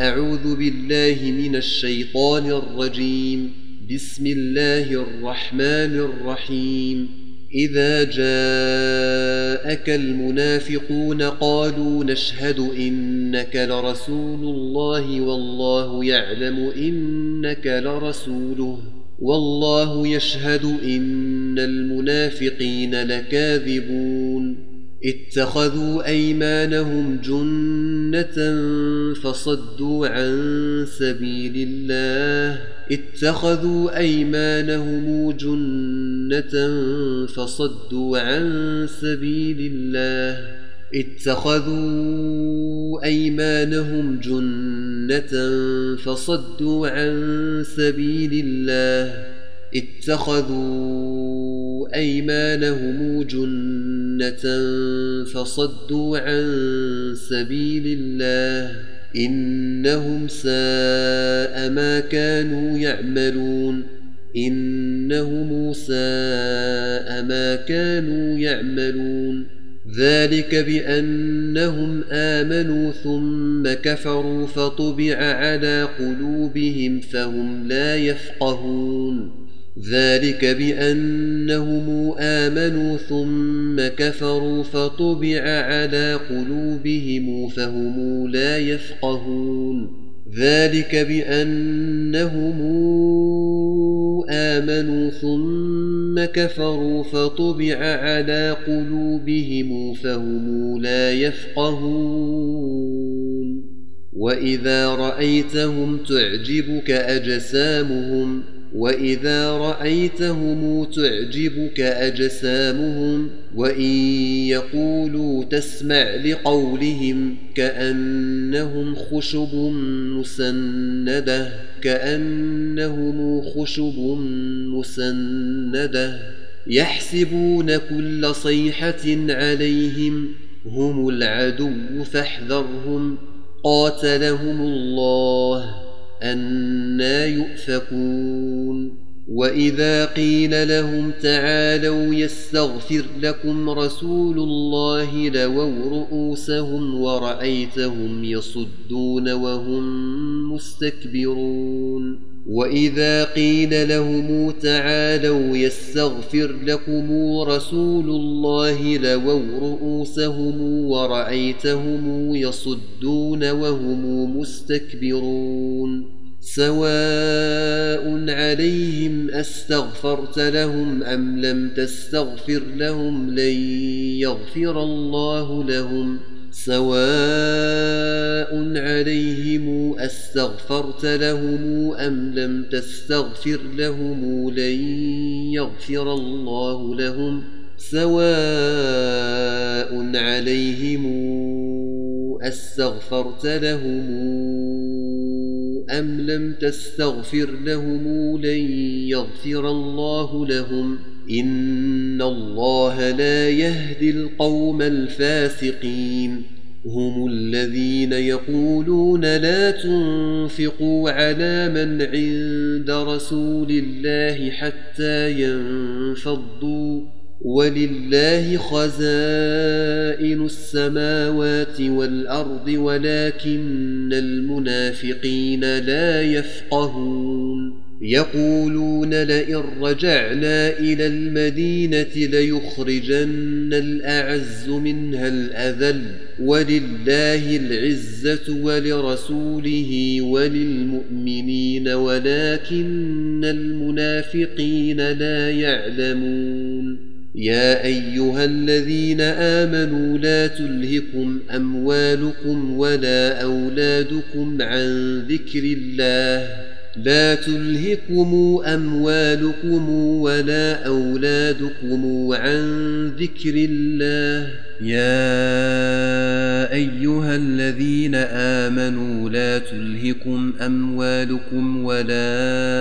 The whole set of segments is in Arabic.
أعوذ بالله من الشيطان الرجيم. بسم الله الرحمن الرحيم. إذا جاءك المنافقون قالوا نشهد إنك لرسول الله والله يعلم إنك لرسوله والله يشهد إن المنافقين لكاذبون. اتخذوا أيمانهم جنة فصدوا عن سبيل الله اتخذوا أيمانهم جنة فصدوا عن سبيل الله اتخذوا أيمانهم جنة فصدوا عن سبيل الله اتخذوا أيمانهم جنة فصدوا عن سبيل الله إنهم ساء ما كانوا يعملون إنهم ساء ما كانوا يعملون. ذلك بأنهم آمنوا ثم كفروا فطبع على قلوبهم فهم لا يفقهون. ذلك بأنهم آمنوا ثم كفروا فطبع على قلوبهم فهم لا يفقهون. ذلك بأنهم آمنوا ثم كفروا فطبع على قلوبهم فهم لا يفقهون. وإذا رأيتهم تعجبك أجسامهم وإن يقولوا تسمع لقولهم كأنهم خشب مسندة يحسبون كل صيحة عليهم هم العدو فاحذرهم قاتلهم الله أنى يؤفكون. وإذا قيل لهم تعالوا يستغفر لكم رسول الله لووا رؤوسهم ورأيتهم يصدون وهم مستكبرون. وإذا قيل لهم تعالوا يستغفر لكم رسول الله لووا رؤوسهم ورأيتهم يصدون وهم مستكبرون. سواء عليهم أستغفرت لهم أم لم تستغفر لهم لن يغفر الله لهم سواء عليهم أستغفرت لهم أم لم تستغفر لهم لن يغفر الله لهم سواء عليهم أستغفرت لهم أم لم تستغفر لهم لن يغفر الله لهم إن الله لا يهدي القوم الفاسقين. هم الذين يقولون لا تنفقوا على من عند رسول الله حتى ينفضوا ولله خزائن السماوات والأرض ولكن المنافقين لا يفقهون. يقولون لئن رجعنا إلى المدينة ليخرجن الأعز منها الأذل ولله العزة ولرسوله وللمؤمنين ولكن المنافقين لا يعلمون. يا أيها الذين آمنوا لا تلهكم أموالكم ولا أولادكم عن ذكر الله لا تلهكم أموالكم ولا أولادكم عن ذكر الله. يا أيها الذين آمنوا لا تلهكم أموالكم ولا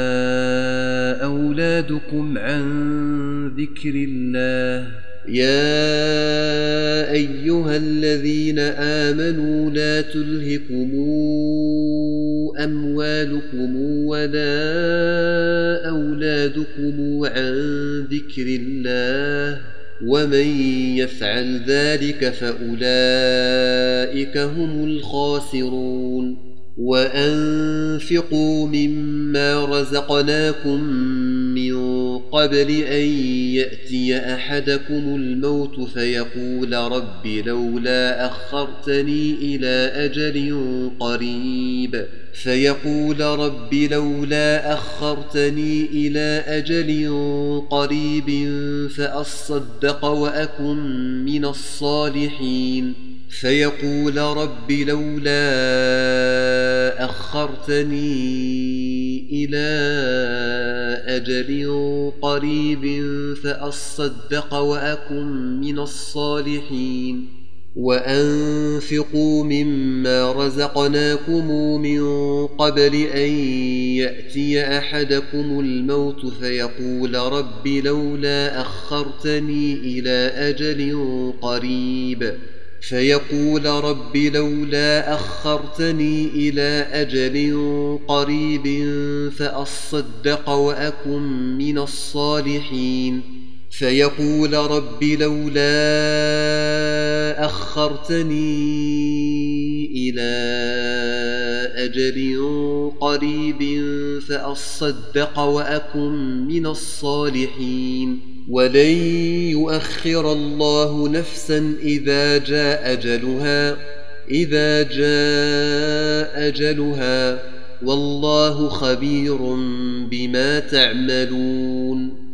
أولادكم عن ذكر الله. يا أيها الذين آمنوا لا تلهكم أموالكم ولا أولادكم عن ذكر الله ومن يفعل ذلك فأولئك هم الخاسرون. وأنفقوا مما رزقناكم من قبل أن يأتي أحدكم الموت فيقول رب لولا أخرتني إلى أجل قريب فأصدق وأكن من الصالحين فيقول رب لولا أخرتني إلى أجل قريب فأصدق وأكن من الصالحين وأنفقوا مما رزقناكم من قبل أن يأتي أحدكم الموت فيقول رب لولا أخرتني إلى أجل قريب فأصدق وأكن من الصالحين فيقول رب لولا أخرتني إلى أجل قريب فأصدق وأكن من الصالحين ولن يؤخر الله نفسا إذا جاء أجلها والله خبير بما تعملون